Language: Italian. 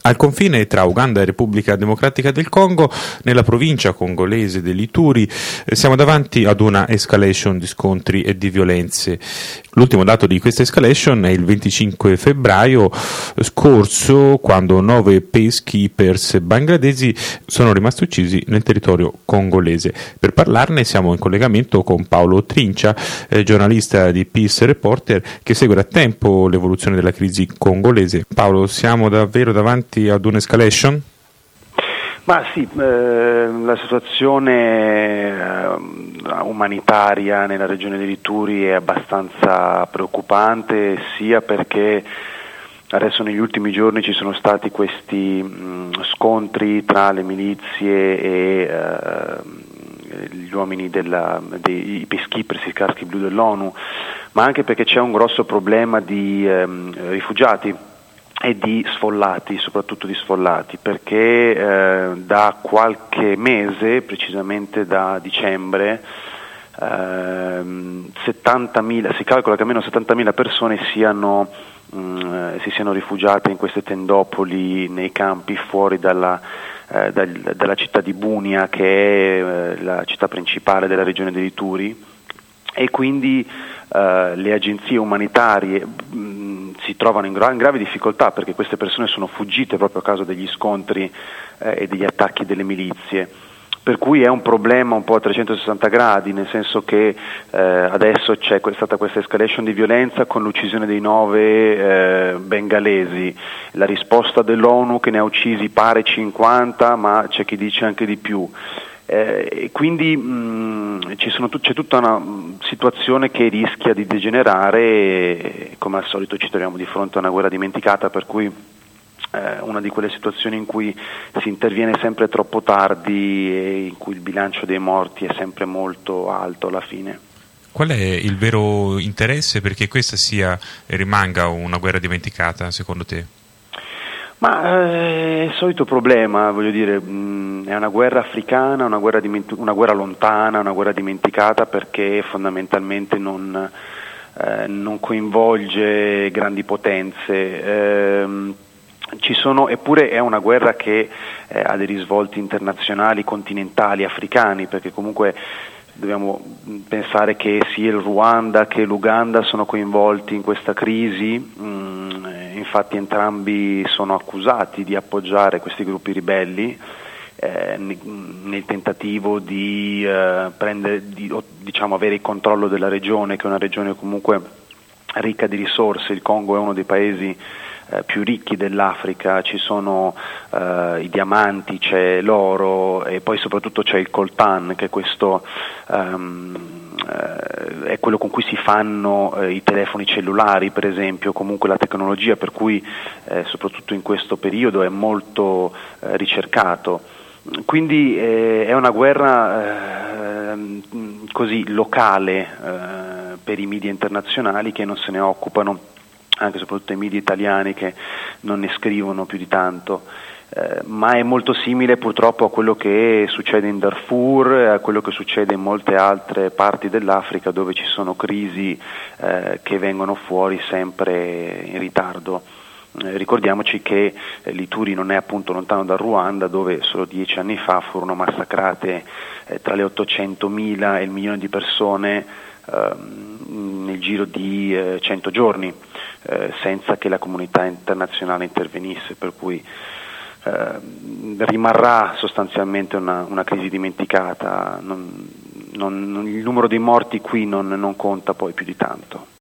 Al confine tra Uganda e Repubblica Democratica del Congo, nella provincia congolese dell'Ituri, siamo davanti ad una escalation di scontri e di violenze. L'ultimo dato di questa escalation è il 25 febbraio scorso, quando 9 peacekeepers bangladesi sono rimasti uccisi nel territorio congolese. Per parlarne siamo in collegamento con Paolo Trincia, giornalista di Peace Reporter, che segue da tempo l'evoluzione della crisi congolese. Paolo, siamo davvero davanti ad un'escalation? Ma sì, la situazione umanitaria nella regione dell'Ituri è abbastanza preoccupante, sia perché adesso negli ultimi giorni ci sono stati questi scontri tra le milizie e gli uomini dei peacekeepers, i caschi blu dell'ONU, ma anche perché c'è un grosso problema di rifugiati e di sfollati, soprattutto di sfollati, perché da qualche mese, precisamente da dicembre, 70.000, si calcola che almeno 70.000 persone si siano rifugiate in queste tendopoli nei campi fuori dalla città di Bunia, che è la città principale della regione dell'Ituri, e quindi le agenzie umanitarie si trovano in grave difficoltà, perché queste persone sono fuggite proprio a causa degli scontri e degli attacchi delle milizie, per cui è un problema un po' a 360 gradi, nel senso che adesso c'è stata questa escalation di violenza con l'uccisione dei 9 bengalesi, la risposta dell'ONU che ne ha uccisi pare 50, ma c'è chi dice anche di più. Quindi c'è tutta una situazione che rischia di degenerare e, come al solito, ci troviamo di fronte a una guerra dimenticata, per cui una di quelle situazioni in cui si interviene sempre troppo tardi e in cui il bilancio dei morti è sempre molto alto alla fine. Qual è il vero interesse perché questa sia e rimanga una guerra dimenticata, secondo te? Ma è il solito problema, voglio dire, è una guerra africana, una guerra lontana, una guerra dimenticata, perché fondamentalmente non coinvolge grandi potenze. Eppure è una guerra che ha dei risvolti internazionali, continentali, africani, perché comunque dobbiamo pensare che sia il Ruanda che l'Uganda sono coinvolti in questa crisi. Infatti entrambi sono accusati di appoggiare questi gruppi ribelli nel tentativo di avere il controllo della regione, che è una regione comunque ricca di risorse. Il Congo è uno dei paesi più ricchi dell'Africa, ci sono i diamanti, c'è l'oro e poi soprattutto c'è il coltan, che è questo è quello con cui si fanno i telefoni cellulari, per esempio, comunque la tecnologia, per cui soprattutto in questo periodo è molto ricercato. Quindi è una guerra così locale per i media internazionali, che non se ne occupano, anche soprattutto i media italiani che non ne scrivono più di tanto, ma è molto simile purtroppo a quello che succede in Darfur, a quello che succede in molte altre parti dell'Africa, dove ci sono crisi che vengono fuori sempre in ritardo. Ricordiamoci che l'Ituri non è appunto lontano dal Ruanda, dove solo 10 anni fa furono massacrate tra le 800.000 e il milione di persone nel giro di 100 giorni, senza che la comunità internazionale intervenisse, per cui rimarrà sostanzialmente una crisi dimenticata. Il numero dei morti qui non conta poi più di tanto.